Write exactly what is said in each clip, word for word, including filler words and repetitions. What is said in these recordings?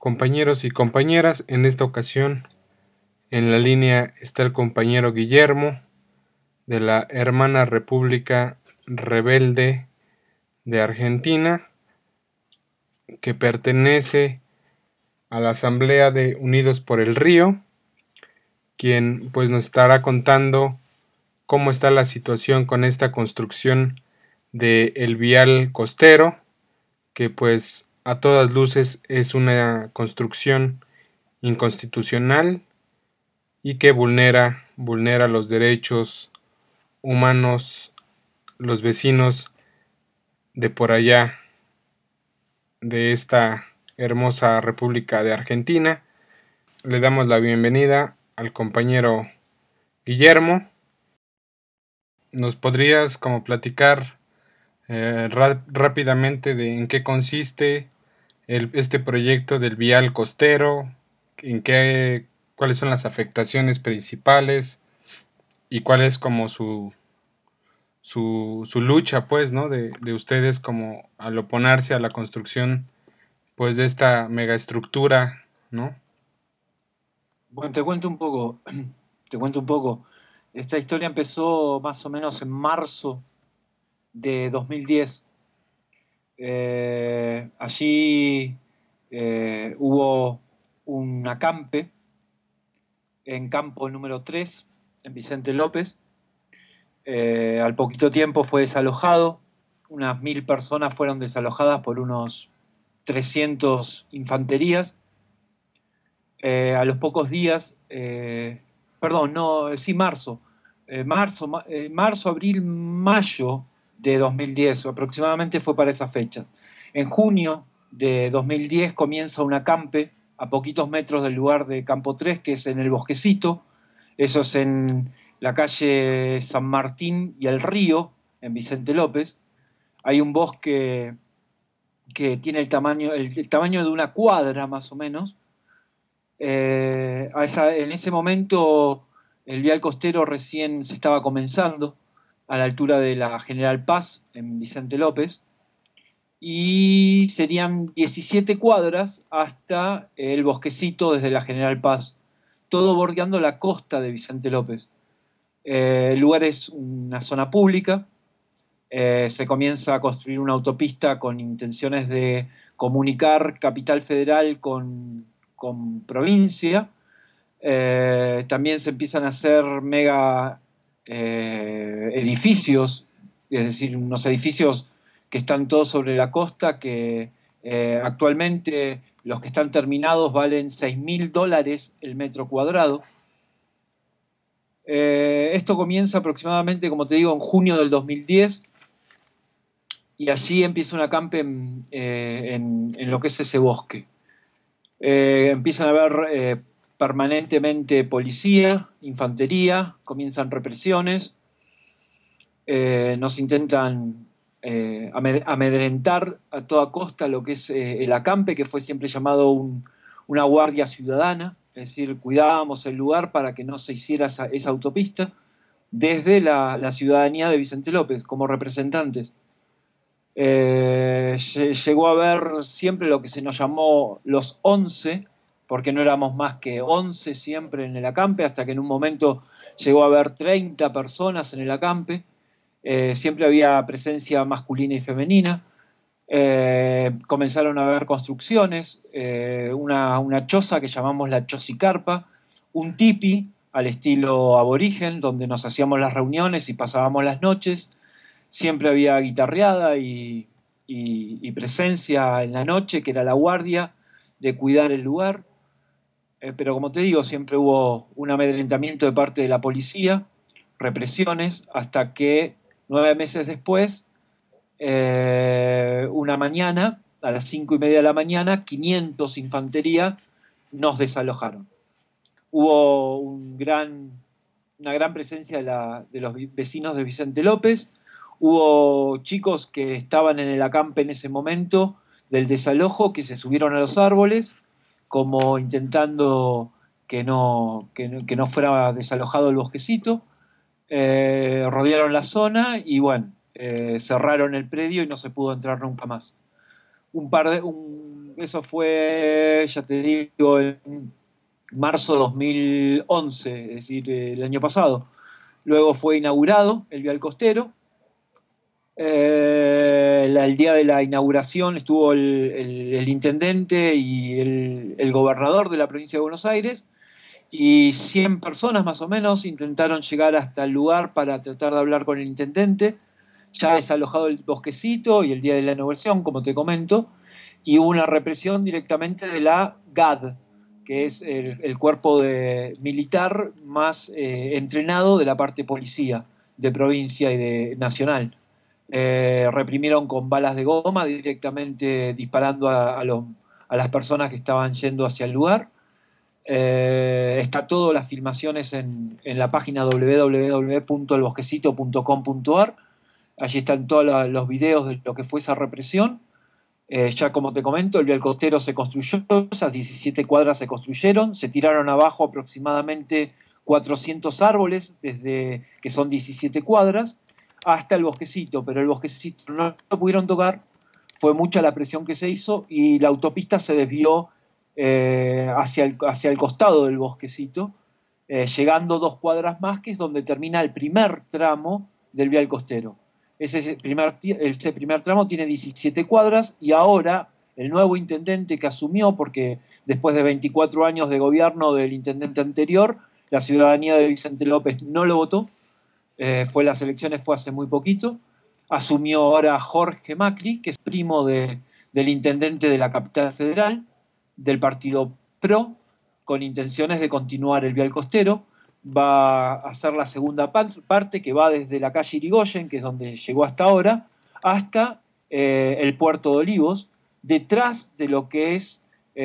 compañeros y compañeras. En esta ocasión en la línea está el compañero Guillermo de la hermana República Rebelde de Argentina, que pertenece a la Asamblea de Unidos por el Río, quien pues nos estará contando cómo está la situación con esta construcción del vial costero, que pues a todas luces es una construcción inconstitucional y que vulnera, vulnera los derechos humanos, los vecinos de por allá, de esta hermosa República de Argentina. Le damos la bienvenida al compañero Guillermo. ¿Nos podrías como platicar eh, rápidamente de en qué consiste el, este proyecto del vial costero, en qué, cuáles son las afectaciones principales y cuál es como su su, su lucha, pues, ¿no? De, de ustedes como al oponerse a la construcción, pues, de esta megaestructura, ¿no? Bueno, te cuento un poco, te cuento un poco. Esta historia empezó más o menos en marzo de dos mil diez. Eh, allí eh, hubo un acampe en campo número tres, en Vicente López. Eh, al poquito tiempo fue desalojado. Unas mil personas fueron desalojadas por unos trescientos infanterías. Eh, a los pocos días, eh, perdón, no, sí, marzo, eh, marzo, ma- eh, marzo, abril, mayo de dos mil diez, aproximadamente fue para esa fecha. En junio de dos mil diez comienza un acampe a poquitos metros del lugar de Campo tres, que es en el Bosquecito, eso es en la calle San Martín y el Río, en Vicente López. Hay un bosque que tiene el tamaño, el el tamaño de una cuadra más o menos. Eh, a esa- en ese momento el vial costero recién se estaba comenzando a la altura de la General Paz en Vicente López y serían diecisiete cuadras hasta el bosquecito desde la General Paz, todo bordeando la costa de Vicente López. Eh, el lugar es una zona pública. Eh, se comienza a construir una autopista con intenciones de comunicar Capital Federal con, con provincia. Eh, también se empiezan a hacer mega eh, edificios, es decir, unos edificios que están todos sobre la costa, que eh, actualmente los que están terminados valen seis mil dólares el metro cuadrado. Eh, esto comienza aproximadamente, como te digo, en junio del dos mil diez y allí empieza un acampe en, eh, en, en lo que es ese bosque. Eh, empiezan a haber eh, permanentemente policía, infantería, comienzan represiones, eh, nos intentan eh, amedrentar a toda costa lo que es eh, el acampe, que fue siempre llamado un, una guardia ciudadana, es decir, cuidábamos el lugar para que no se hiciera esa, esa autopista desde la, la ciudadanía de Vicente López como representantes. Eh, llegó a haber siempre lo que se nos llamó los once, porque no éramos más que once siempre en el acampe, hasta que en un momento llegó a haber treinta personas en el acampe. Eh, siempre había presencia masculina y femenina. Eh, comenzaron a haber construcciones, eh, una, una choza que llamamos la chocicarpa, un tipi al estilo aborigen, donde nos hacíamos las reuniones y pasábamos las noches. Siempre había guitarreada y, y, y presencia en la noche, que era la guardia de cuidar el lugar. Eh, pero como te digo, siempre hubo un amedrentamiento de parte de la policía, represiones, hasta que nueve meses después, eh, una mañana, a las cinco y media de la mañana, quinientos infantería nos desalojaron. Hubo un gran, una gran presencia de, la, de los vecinos de Vicente López. Hubo chicos que estaban en el acampe en ese momento del desalojo que se subieron a los árboles, como intentando que no, que no, que no fuera desalojado el bosquecito. Eh, rodearon la zona y bueno, eh, cerraron el predio y no se pudo entrar nunca más. Un par de, un, eso fue, ya te digo, en marzo de dos mil once, es decir, el año pasado. Luego fue inaugurado el vial costero. Eh, la- el día de la inauguración estuvo el, el- el intendente y el, el gobernador de la provincia de Buenos Aires, y cien personas más o menos intentaron llegar hasta el lugar para tratar de hablar con el intendente, ya desalojado el bosquecito y el día de la inauguración, como te comento, y hubo una represión directamente de la G A D, que es el, el cuerpo de, militar más eh, entrenado de la parte policía, de provincia y de nacional. Eh, reprimieron con balas de goma, directamente disparando a, a, los, a las personas que estaban yendo hacia el lugar. Eh, está todo, las filmaciones en, en la página doble u doble u doble u punto el bosquecito punto com punto ar. Allí están todos la, los videos de lo que fue esa represión. Eh, ya como te comento, el vial costero se construyó, esas diecisiete cuadras se construyeron, se tiraron abajo aproximadamente cuatrocientos árboles, desde que son diecisiete cuadras, hasta el bosquecito, pero el bosquecito no lo pudieron tocar, fue mucha la presión que se hizo y la autopista se desvió eh, hacia, el, hacia el costado del bosquecito, eh, llegando dos cuadras más, que es donde termina el primer tramo del vial costero. Ese primer, ese primer tramo tiene diecisiete cuadras y ahora el nuevo intendente que asumió, porque después de veinticuatro años de gobierno del intendente anterior, la ciudadanía de Vicente López no lo votó, eh, fue las elecciones fue hace muy poquito, asumió ahora Jorge Macri, que es primo de, del intendente de la capital federal, del partido PRO, con intenciones de continuar el vial costero. Va a hacer la segunda parte, que va desde la calle Irigoyen, que es donde llegó hasta ahora, hasta eh, el puerto de Olivos, detrás de lo que es,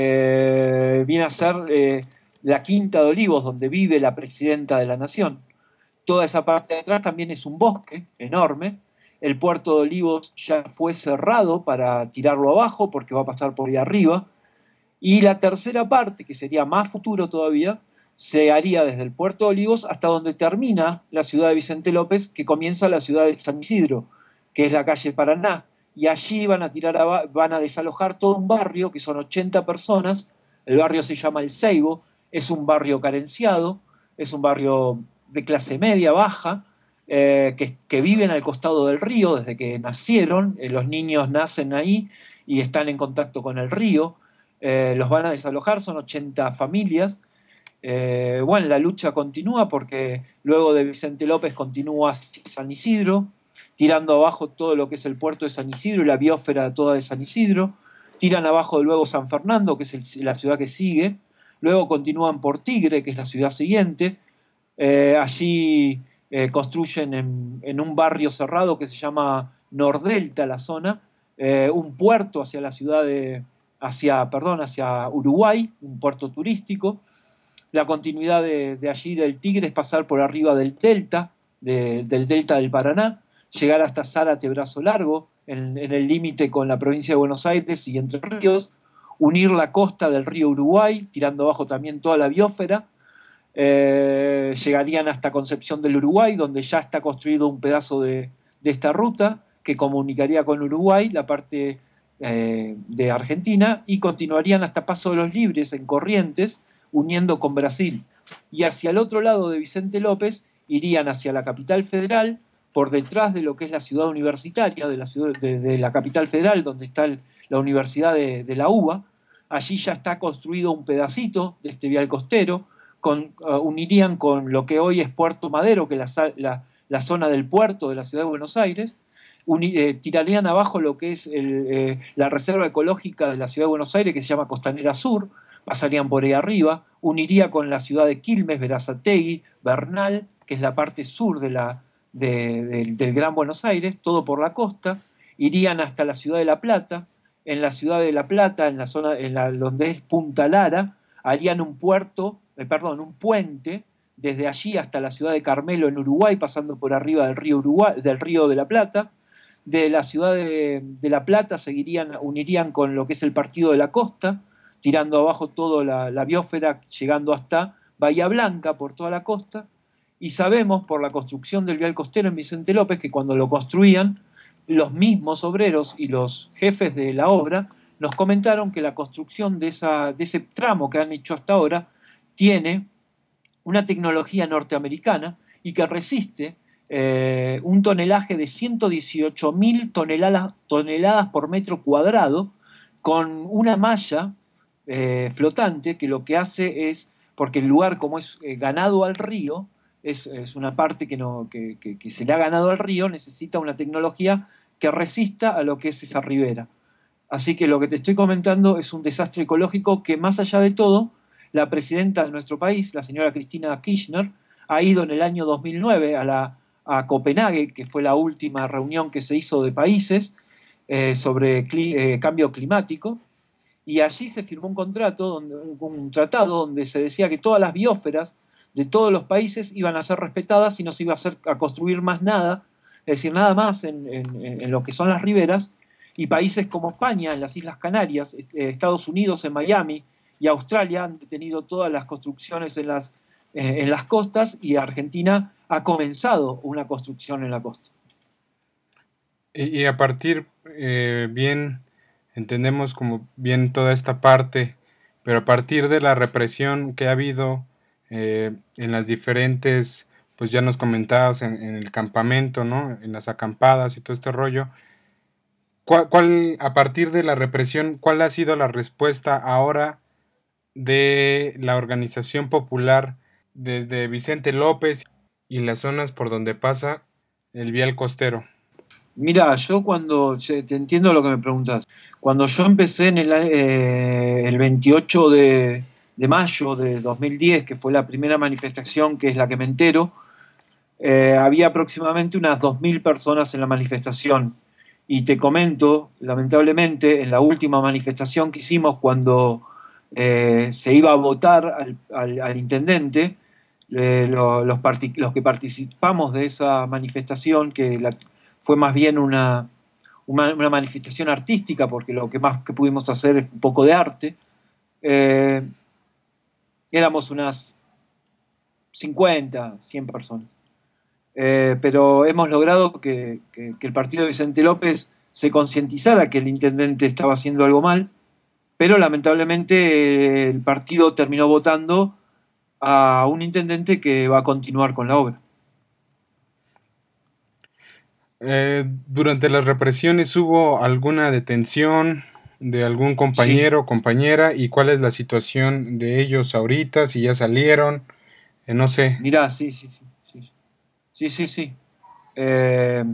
eh, viene a ser eh, la Quinta de Olivos, donde vive la presidenta de la Nación. Toda esa parte de atrás también es un bosque enorme. El puerto de Olivos ya fue cerrado para tirarlo abajo porque va a pasar por ahí arriba. Y la tercera parte, que sería más futuro todavía, se haría desde el puerto de Olivos hasta donde termina la ciudad de Vicente López, que comienza la ciudad de San Isidro, que es la calle Paraná. Y allí van a, tirar a, van a desalojar todo un barrio, que son ochenta personas. El barrio se llama El Ceibo, es un barrio carenciado, es un barrio de clase media, baja, eh, que, que viven al costado del río desde que nacieron. Eh, los niños nacen ahí y están en contacto con el río. Eh, los van a desalojar, son ochenta familias. Eh, bueno, la lucha continúa porque luego de Vicente López continúa San Isidro, tirando abajo todo lo que es el puerto de San Isidro y la biosfera toda de San Isidro. Tiran abajo luego San Fernando, que es el, la ciudad que sigue. Luego continúan por Tigre, que es la ciudad siguiente. Eh, allí eh, construyen en, en, un barrio cerrado que se llama Nordelta, la zona, eh, un puerto hacia la ciudad de, hacia, perdón, hacia Uruguay, un puerto turístico. La continuidad de, de allí del Tigre es pasar por arriba del delta, de, del delta del Paraná, llegar hasta Zárate, Brazo Largo, en, en el límite con la provincia de Buenos Aires y Entre Ríos, unir la costa del río Uruguay, tirando abajo también toda la biosfera. Eh, llegarían hasta Concepción del Uruguay, donde ya está construido un pedazo de, de esta ruta que comunicaría con Uruguay, la parte eh, de Argentina, y continuarían hasta Paso de los Libres, en Corrientes, uniendo con Brasil. Y hacia el otro lado de Vicente López irían hacia la capital federal, por detrás de lo que es la ciudad universitaria, de la, ciudad, de, de la capital federal, donde está el, la Universidad de, de la UBA. Allí ya está construido un pedacito de este vial costero. Con, uh, unirían con lo que hoy es Puerto Madero, que es la, la, la zona del puerto de la ciudad de Buenos Aires. Uni, eh, tirarían abajo lo que es el, eh, la reserva ecológica de la ciudad de Buenos Aires, que se llama Costanera Sur, pasarían por ahí arriba. Uniría con la ciudad de Quilmes, Berazategui, Bernal, que es la parte sur de la, de, de, del Gran Buenos Aires, todo por la costa. Irían hasta la ciudad de La Plata. En la ciudad de La Plata, en la zona en la, donde es Punta Lara, harían un puerto, eh, perdón, un puente desde allí hasta la ciudad de Carmelo en Uruguay, pasando por arriba del río, Uruguay, del río de la Plata. De la ciudad de, de La Plata seguirían, unirían con lo que es el Partido de la Costa, tirando abajo toda la, la biosfera, llegando hasta Bahía Blanca por toda la costa. Y sabemos por la construcción del vial costero en Vicente López que cuando lo construían, los mismos obreros y los jefes de la obra nos comentaron que la construcción de, esa, de ese tramo que han hecho hasta ahora tiene una tecnología norteamericana y que resiste eh, un tonelaje de ciento dieciocho mil toneladas, toneladas por metro cuadrado, con una malla eh, flotante que lo que hace es, porque el lugar como es eh, ganado al río, es, es una parte que, no, que, que, que se le ha ganado al río, necesita una tecnología que resista a lo que es esa ribera. Así que lo que te estoy comentando es un desastre ecológico que, más allá de todo, la presidenta de nuestro país, la señora Cristina Kirchner, ha ido en el año dos mil nueve a, la, a Copenhague, que fue la última reunión que se hizo de países eh, sobre cli eh, cambio climático, y allí se firmó un contrato, donde, un tratado donde se decía que todas las biosferas de todos los países iban a ser respetadas y no se iba a, hacer, a construir más nada, es decir, nada más en, en, en lo que son las riberas, y países como España, en las Islas Canarias, Estados Unidos, en Miami, y Australia han detenido todas las construcciones en las, eh, en las costas, y Argentina ha comenzado una construcción en la costa. Y, y a partir, eh, bien, entendemos como bien toda esta parte, pero a partir de la represión que ha habido eh, en las diferentes, pues ya nos comentabas en, en el campamento, ¿no? En las acampadas y todo este rollo. ¿Cuál, cuál, a partir de la represión, cuál ha sido la respuesta ahora de la organización popular desde Vicente López y las zonas por donde pasa el vial costero? Mira, yo cuando, te entiendo lo que me preguntas, cuando yo empecé en el, eh, el veintiocho de, de mayo de dos mil diez, que fue la primera manifestación, que es la que me entero, eh, había aproximadamente unas dos mil personas en la manifestación. Y te comento, lamentablemente, en la última manifestación que hicimos, cuando eh, se iba a votar al, al, al intendente, eh, lo, los, los, que participamos de esa manifestación, que la, fue más bien una, una, una, manifestación artística, porque lo que más que pudimos hacer es un poco de arte, eh, éramos unas cincuenta, cien personas. Eh, pero hemos logrado que, que, que el partido de Vicente López se concientizara que el intendente estaba haciendo algo mal, pero lamentablemente eh, el partido terminó votando a un intendente que va a continuar con la obra. Eh, durante las represiones, ¿hubo alguna detención de algún compañero o sí. compañera? ¿Y cuál es la situación de ellos ahorita? Si ya salieron, eh, no sé. Mirá, sí, sí, sí. Sí, sí, sí. sí. Eh,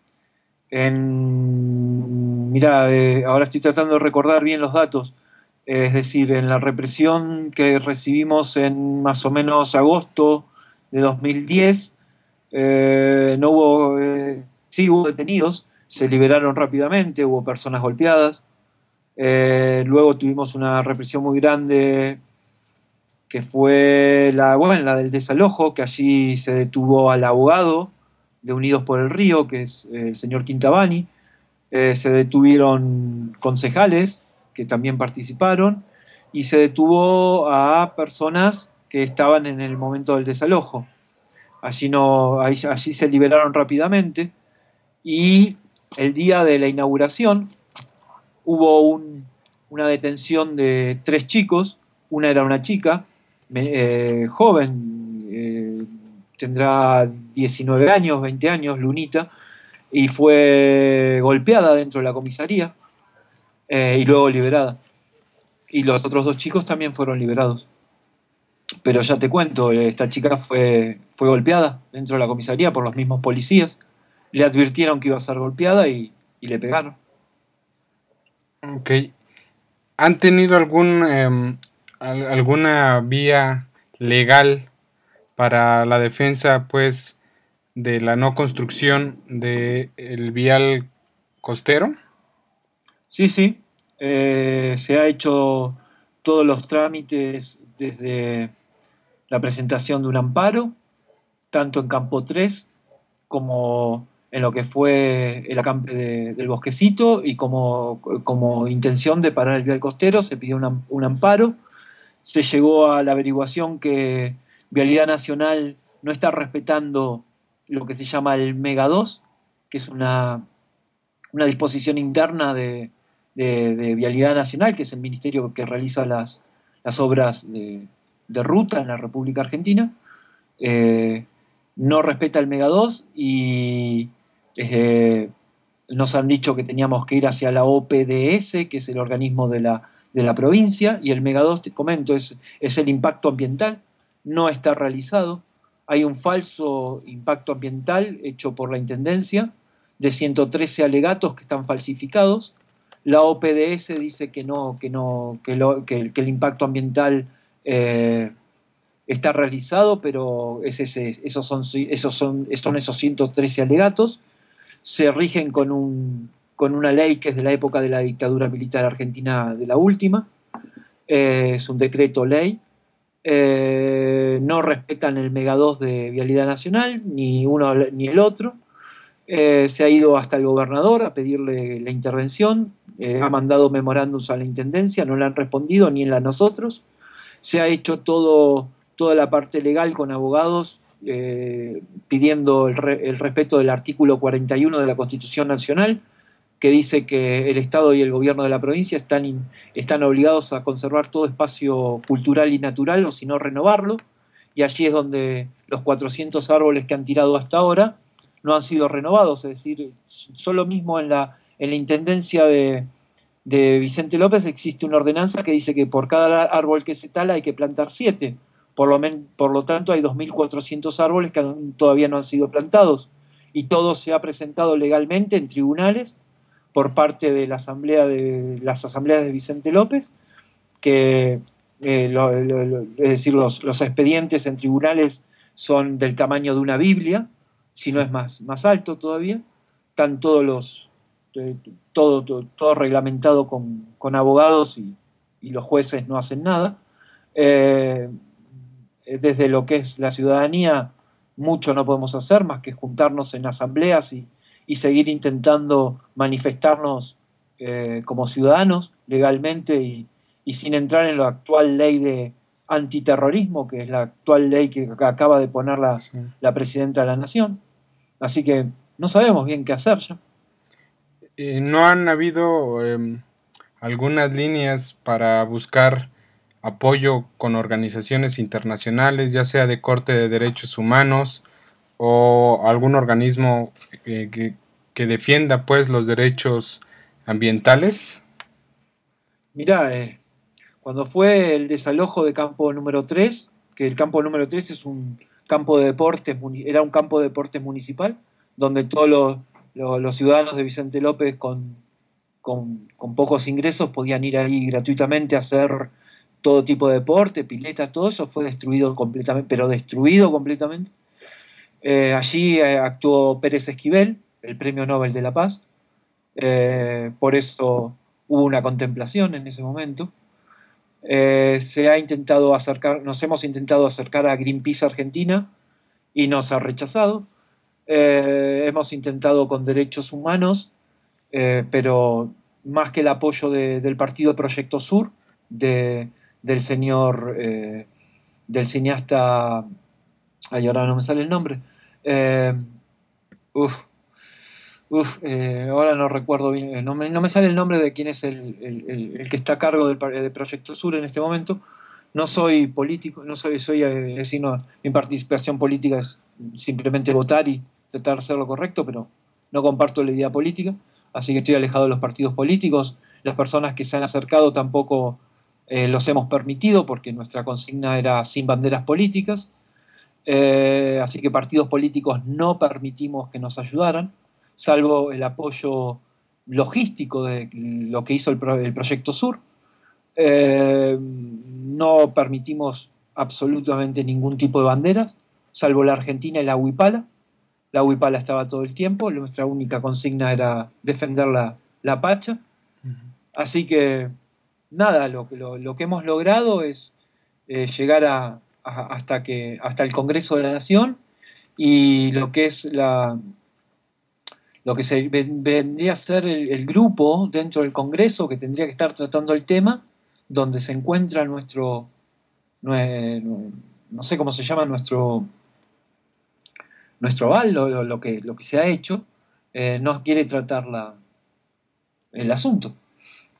en, mirá, eh, ahora estoy tratando de recordar bien los datos. Eh, es decir, en la represión que recibimos en más o menos agosto de dos mil diez, eh, no hubo... Eh, sí hubo detenidos, se liberaron rápidamente, hubo personas golpeadas. Eh, luego tuvimos una represión muy grande que fue la, bueno, la del desalojo, que allí se detuvo al abogado de Unidos por el Río, que es el señor Quintabani. Eh, se detuvieron concejales que también participaron, y se detuvo a personas que estaban en el momento del desalojo. Allí, no, allí, allí se liberaron rápidamente. Y el día de la inauguración hubo un, una detención de tres chicos. Una era una chica eh, joven, eh, tendrá diecinueve años, veinte años, Lunita, y fue golpeada dentro de la comisaría eh, y luego liberada. Y los otros dos chicos también fueron liberados. Pero ya te cuento, esta chica fue, fue golpeada dentro de la comisaría por los mismos policías. Le advirtieron que iba a ser golpeada y, y le pegaron. Ok. ¿Han tenido algún eh, alguna vía legal para la defensa, pues, de la no construcción del vial costero? Sí, sí. Eh, se ha hecho todos los trámites desde la presentación de un amparo, tanto en Campo tres como en lo que fue el acampe de, del Bosquecito, y como, como intención de parar el vial costero se pidió un, un amparo. Se llegó a la averiguación que Vialidad Nacional no está respetando lo que se llama el Mega dos, que es una, una disposición interna de, de, de Vialidad Nacional, que es el ministerio que realiza las, las obras de, de ruta en la República Argentina. Eh, no respeta el Mega dos y eh, nos han dicho que teníamos que ir hacia la O P D S, que es el organismo de la, de la provincia, y el Mega dos, te comento, es, es el impacto ambiental, no está realizado. Hay un falso impacto ambiental hecho por la Intendencia de ciento trece alegatos que están falsificados. La O P D S dice que no, que no, que, lo, que, que el impacto ambiental eh, está realizado, pero es ese, esos, son, esos son, son esos ciento trece alegatos. Se rigen con, un, con una ley que es de la época de la dictadura militar argentina, de la última. Eh, es un decreto ley. Eh, no respetan el Mega dos de Vialidad Nacional, ni uno ni el otro. Eh, se ha ido hasta el gobernador a pedirle la intervención, eh, ha mandado memorándums a la Intendencia, no le han respondido ni en la nosotros. Se ha hecho todo, toda la parte legal con abogados, eh, pidiendo el, re, el respeto del artículo cuarenta y uno de la Constitución Nacional, que dice que el Estado y el gobierno de la provincia están, in, están obligados a conservar todo espacio cultural y natural, o si no renovarlo, y allí es donde los cuatrocientos árboles que han tirado hasta ahora no han sido renovados, es decir, solo mismo en la, en la Intendencia de, de Vicente López existe una ordenanza que dice que por cada árbol que se tala hay que plantar siete, por lo, men, por lo tanto hay dos mil cuatrocientos árboles que todavía no han sido plantados, y todo se ha presentado legalmente en tribunales por parte de la asamblea de las asambleas de Vicente López, que eh, lo, lo, lo, es decir, los, los expedientes en tribunales son del tamaño de una Biblia, si no es más, más alto todavía, están todos los eh, todo, todo, todo reglamentado con, con abogados y, y los jueces no hacen nada. Eh, desde lo que es la ciudadanía, mucho no podemos hacer más que juntarnos en asambleas y, y seguir intentando manifestarnos eh, como ciudadanos legalmente y, y sin entrar en la actual ley de antiterrorismo, que es la actual ley que acaba de poner la, sí. la presidenta de la Nación. Así que no sabemos bien qué hacer ya. Eh, ¿No han habido eh, algunas líneas para buscar apoyo con organizaciones internacionales, ya sea de Corte de Derechos Humanos o algún organismo eh, que, que defienda pues los derechos ambientales? Mirá, eh, cuando fue el desalojo de campo número tres, que el campo número tres es un campo de deportes, era un campo de deportes municipal, donde todos los, los, los ciudadanos de Vicente López con, con, con pocos ingresos podían ir ahí gratuitamente a hacer todo tipo de deporte, pileta, todo eso fue destruido completamente, pero destruido completamente. Eh, allí eh, actuó Pérez Esquivel, el Premio Nobel de la Paz, eh, por eso hubo una contemplación en ese momento. Eh, se ha intentado acercar, nos hemos intentado acercar a Greenpeace Argentina y nos ha rechazado. Eh, hemos intentado con derechos humanos, eh, pero más que el apoyo de, del partido Proyecto Sur, de, del señor, eh, del cineasta, ay, ahora no me sale el nombre, eh, uf, uf, eh, ahora no recuerdo bien, no me, no me sale el nombre de quién es el, el, el, el que está a cargo del, del Proyecto Sur en este momento. No soy político, no soy, soy eh, es sino, mi participación política es simplemente votar y tratar de hacer lo correcto, pero no comparto la idea política, así que estoy alejado de los partidos políticos. Las personas que se han acercado tampoco eh, los hemos permitido porque nuestra consigna era sin banderas políticas, eh, así que partidos políticos no permitimos que nos ayudaran, salvo el apoyo logístico de lo que hizo el, pro, el Proyecto Sur. Eh, no permitimos absolutamente ningún tipo de banderas, salvo la Argentina y la Huipala. La Huipala estaba todo el tiempo, nuestra única consigna era defender la, la Pacha. Uh-huh. Así que nada, lo, lo, lo que hemos logrado es eh, llegar a, a, hasta, que, hasta el Congreso de la Nación, y lo que es la, lo que se vendría a ser el, el grupo dentro del Congreso que tendría que estar tratando el tema, donde se encuentra nuestro, no, no sé cómo se llama, nuestro, nuestro aval, lo, lo, que, lo que se ha hecho, eh, no quiere tratar la, el asunto.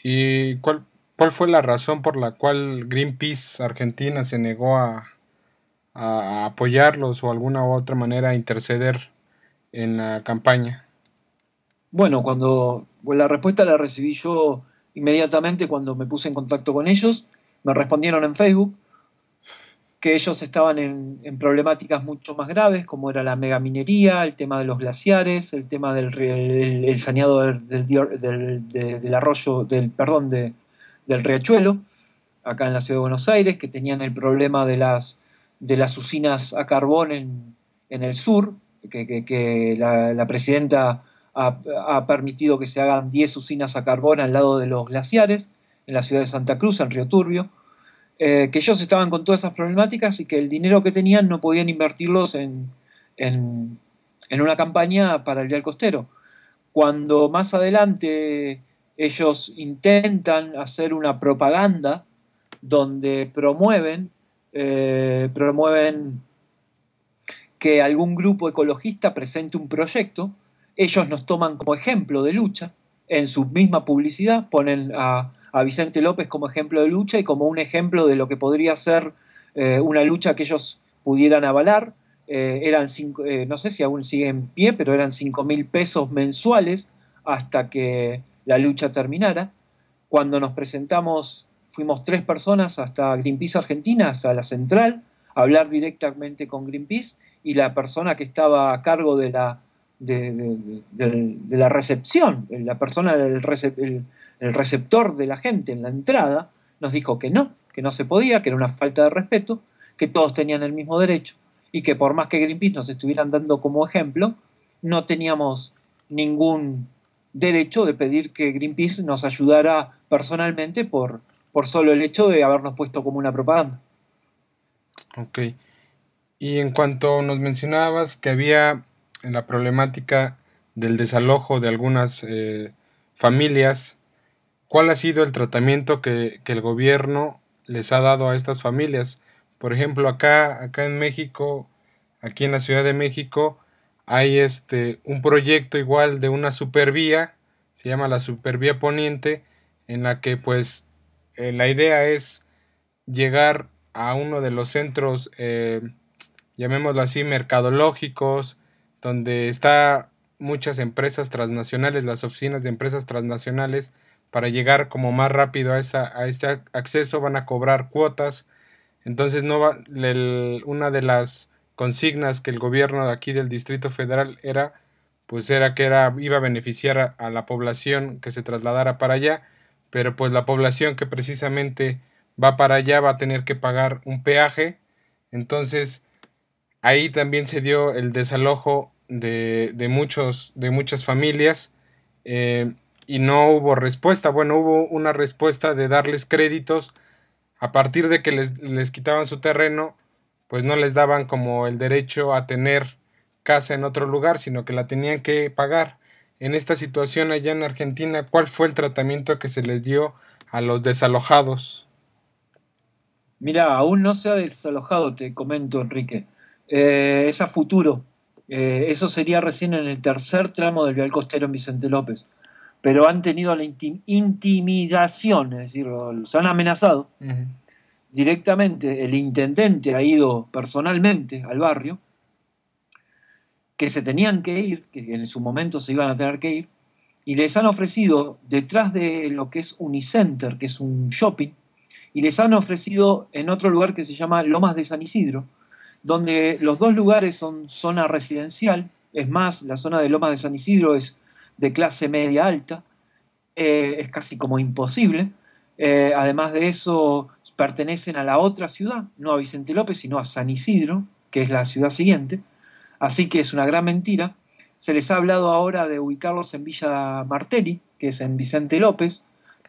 ¿Y cuál, cuál fue la razón por la cual Greenpeace Argentina se negó a, a apoyarlos o alguna u otra manera a interceder en la campaña? Bueno, cuando pues la respuesta la recibí yo inmediatamente cuando me puse en contacto con ellos, me respondieron en Facebook que ellos estaban en, en problemáticas mucho más graves, como era la megaminería, el tema de los glaciares, el tema del el, el saneado del, del, del, de, del arroyo, del, perdón, de, del riachuelo, acá en la ciudad de Buenos Aires, que tenían el problema de las, de las usinas a carbón en, en el sur, que, que, que la, la, presidenta ha, ha, permitido que se hagan diez usinas a carbón al lado de los glaciares, en la ciudad de Santa Cruz, en Río Turbio, eh, que ellos estaban con todas esas problemáticas y que el dinero que tenían no podían invertirlos en, en, en una campaña para el vial costero. Cuando más adelante ellos intentan hacer una propaganda donde promueven, eh, promueven que algún grupo ecologista presente un proyecto, ellos nos toman como ejemplo de lucha, en su misma publicidad ponen a, a Vicente López como ejemplo de lucha y como un ejemplo de lo que podría ser eh, una lucha que ellos pudieran avalar. Eh, eran cinco, eh, no sé si aún sigue en pie, pero eran cinco mil pesos mensuales hasta que la lucha terminara. Cuando nos presentamos, fuimos tres personas hasta Greenpeace Argentina, hasta la central, a hablar directamente con Greenpeace, y la persona que estaba a cargo de la, de, de, de, de la recepción, la persona, el, recep, el, el receptor de la gente en la entrada, nos dijo que no, que no se podía, que era una falta de respeto, que todos tenían el mismo derecho, y que por más que Greenpeace nos estuvieran dando como ejemplo, no teníamos ningún derecho de pedir que Greenpeace nos ayudara personalmente por, por solo el hecho de habernos puesto como una propaganda. Ok. Y en cuanto nos mencionabas que había la problemática del desalojo de algunas eh, familias, ¿cuál ha sido el tratamiento que, que el gobierno les ha dado a estas familias? Por ejemplo, acá, acá en México, aquí en la Ciudad de México, hay este un proyecto igual de una supervía, se llama la Supervía Poniente, en la que pues eh, la idea es llegar a uno de los centros, eh, llamémoslo así, mercadológicos, donde está muchas empresas transnacionales, las oficinas de empresas transnacionales, para llegar como más rápido a, esa, a este acceso van a cobrar cuotas. Entonces no va, el, una de las consignas que el gobierno de aquí del Distrito Federal era, pues era que era, iba a beneficiar a, a la población que se trasladara para allá, pero pues la población que precisamente va para allá va a tener que pagar un peaje. Entonces ahí también se dio el desalojo de, de, muchos, de muchas familias, eh, y no hubo respuesta. Bueno, hubo una respuesta de darles créditos a partir de que les, les quitaban su terreno, pues no les daban como el derecho a tener casa en otro lugar, sino que la tenían que pagar. En esta situación allá en Argentina, ¿cuál fue el tratamiento que se les dio a los desalojados? Mira, aún no se ha desalojado, te comento, Enrique. Eh, es a futuro. Eh, eso sería recién en el tercer tramo del vial costero en Vicente López. Pero han tenido la intim intimidación, es decir, los han amenazado. Uh-huh. Directamente el intendente ha ido personalmente al barrio, que se tenían que ir, que en su momento se iban a tener que ir, y les han ofrecido, detrás de lo que es Unicenter, que es un shopping, y les han ofrecido en otro lugar que se llama Lomas de San Isidro, donde los dos lugares son zona residencial. Es más, la zona de Lomas de San Isidro es de clase media alta, eh, es casi como imposible. Eh, además de eso, pertenecen a la otra ciudad, no a Vicente López, sino a San Isidro, que es la ciudad siguiente. Así que es una gran mentira. Se les ha hablado ahora de ubicarlos en Villa Martelli, que es en Vicente López.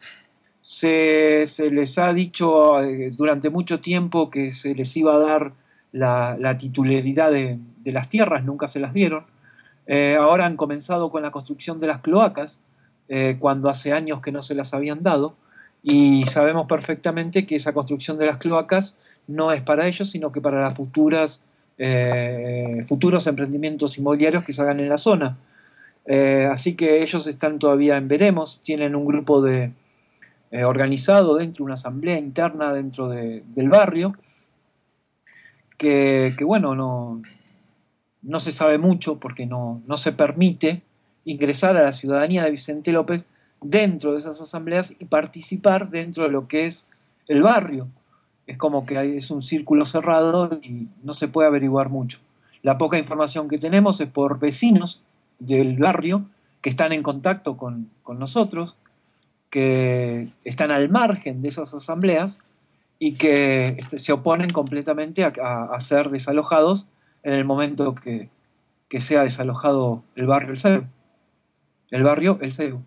Se, se les ha dicho eh, durante mucho tiempo que se les iba a dar la, la titularidad de, de las tierras, nunca se las dieron. Eh, ahora han comenzado con la construcción de las cloacas, eh, cuando hace años que no se las habían dado, y sabemos perfectamente que esa construcción de las cloacas no es para ellos, sino que para las futuras, eh, futuros emprendimientos inmobiliarios que se hagan en la zona. Eh, así que ellos están todavía en veremos, tienen un grupo de eh, organizado dentro de una asamblea interna dentro de, del barrio, que, que bueno, no, no se sabe mucho porque no, no se permite ingresar a la ciudadanía de Vicente López dentro de esas asambleas y participar dentro de lo que es el barrio. Es como que hay- es un círculo cerrado y no se puede averiguar mucho. La poca información que tenemos es por vecinos del barrio que están en contacto con, con nosotros, que están al margen de esas asambleas y que este, se oponen completamente a, a- a ser desalojados en el momento que, que sea desalojado el barrio El Ceibo. El barrio El Ceibo.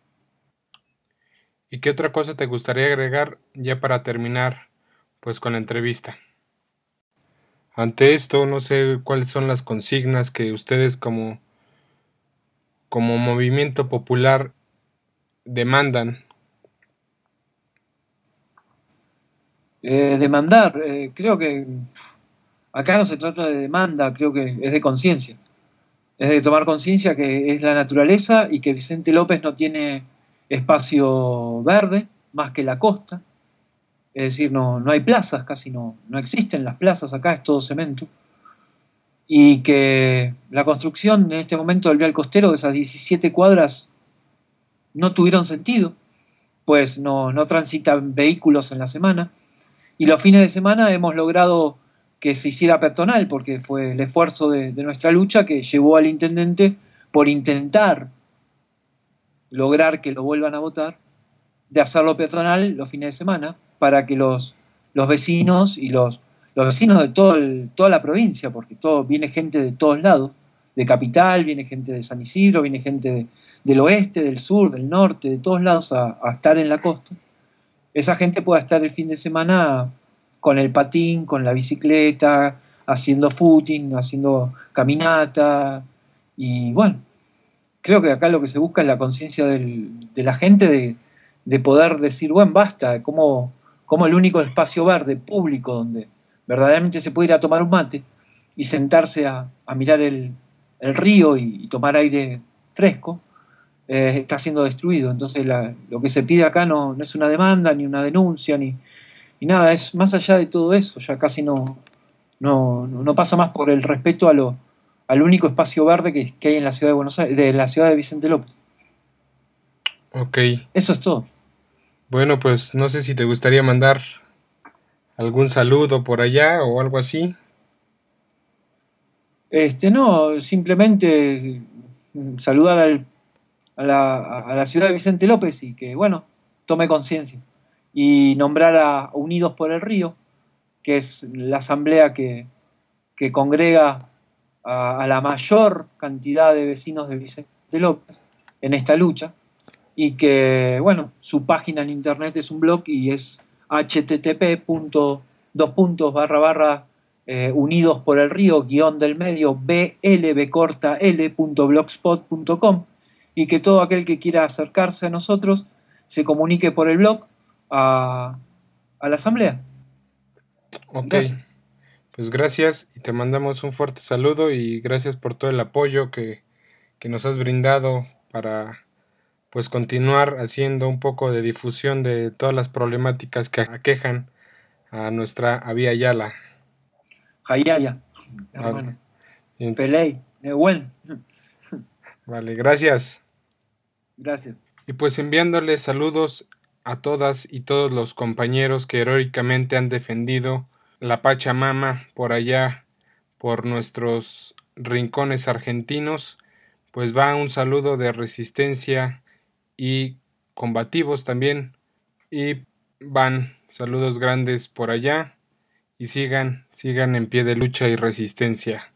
¿Y qué otra cosa te gustaría agregar ya para terminar pues con la entrevista? Ante esto, no sé cuáles son las consignas que ustedes como, como movimiento popular demandan. Eh, demandar, eh, creo que acá no se trata de demanda, creo que es de conciencia. Es de tomar conciencia que es la naturaleza y que Vicente López no tiene espacio verde más que la costa. Es decir, no, no hay plazas, casi no, no existen las plazas acá, es todo cemento. Y que la construcción en este momento del vial costero de esas diecisiete cuadras no tuvieron sentido, pues no, no transitan vehículos en la semana. Y los fines de semana hemos logrado que se hiciera peatonal, porque fue el esfuerzo de, de nuestra lucha que llevó al intendente por intentar lograr que lo vuelvan a votar, de hacerlo peatonal los fines de semana, para que los, los vecinos y los, los vecinos de todo el- toda la provincia, porque todo, viene gente de todos lados, de Capital, viene gente de San Isidro, viene gente de- del oeste, del sur, del norte, de todos lados a, a estar en la costa, esa gente pueda estar el fin de semana con el patín, con la bicicleta, haciendo footing, haciendo caminata, y bueno, creo que acá lo que se busca es la conciencia del- de la gente de, de poder decir, bueno, basta, como, como el único espacio verde público donde verdaderamente se puede ir a tomar un mate y sentarse a, a mirar el, el río y, y tomar aire fresco, eh, está siendo destruido. Entonces la- lo que se pide acá no, no es una demanda, ni una denuncia, ni, ni nada, es más allá de todo eso, ya casi no, no, no pasa más por el respeto a lo, al único espacio verde que, que hay en la ciudad de Buenos Aires, de la ciudad de Vicente López. Ok, Eso es todo. bueno, pues no sé si te gustaría mandar algún saludo por allá o algo así. Este, no, simplemente mm, saludar al- a, la, a la ciudad de Vicente López y que, bueno, tome conciencia. Y nombrar a Unidos por el Río, que es la asamblea que, que congrega a, a la mayor cantidad de vecinos de Vicente López en esta lucha y que, bueno, su página en internet es un blog y es http punto dos puntos barra barra eh, unidos por el río guión del medio blb corta l punto blogspot punto com y que todo aquel que quiera acercarse a nosotros se comunique por el blog a, a la asamblea. Ok, Gracias. pues gracias y te mandamos un fuerte saludo y gracias por todo el apoyo que, que nos has brindado para pues continuar haciendo un poco de difusión de todas las problemáticas que aquejan a nuestra Avia Yala. Hayaya, Vale, hermano. entonces, Peley, Nehuen. vale, gracias. Gracias. Y pues enviándoles saludos a todas y todos los compañeros que heroicamente han defendido la Pachamama por allá, por nuestros rincones argentinos, pues va un saludo de resistencia y combativos también. Y van saludos grandes por allá y sigan, sigan en pie de lucha y resistencia.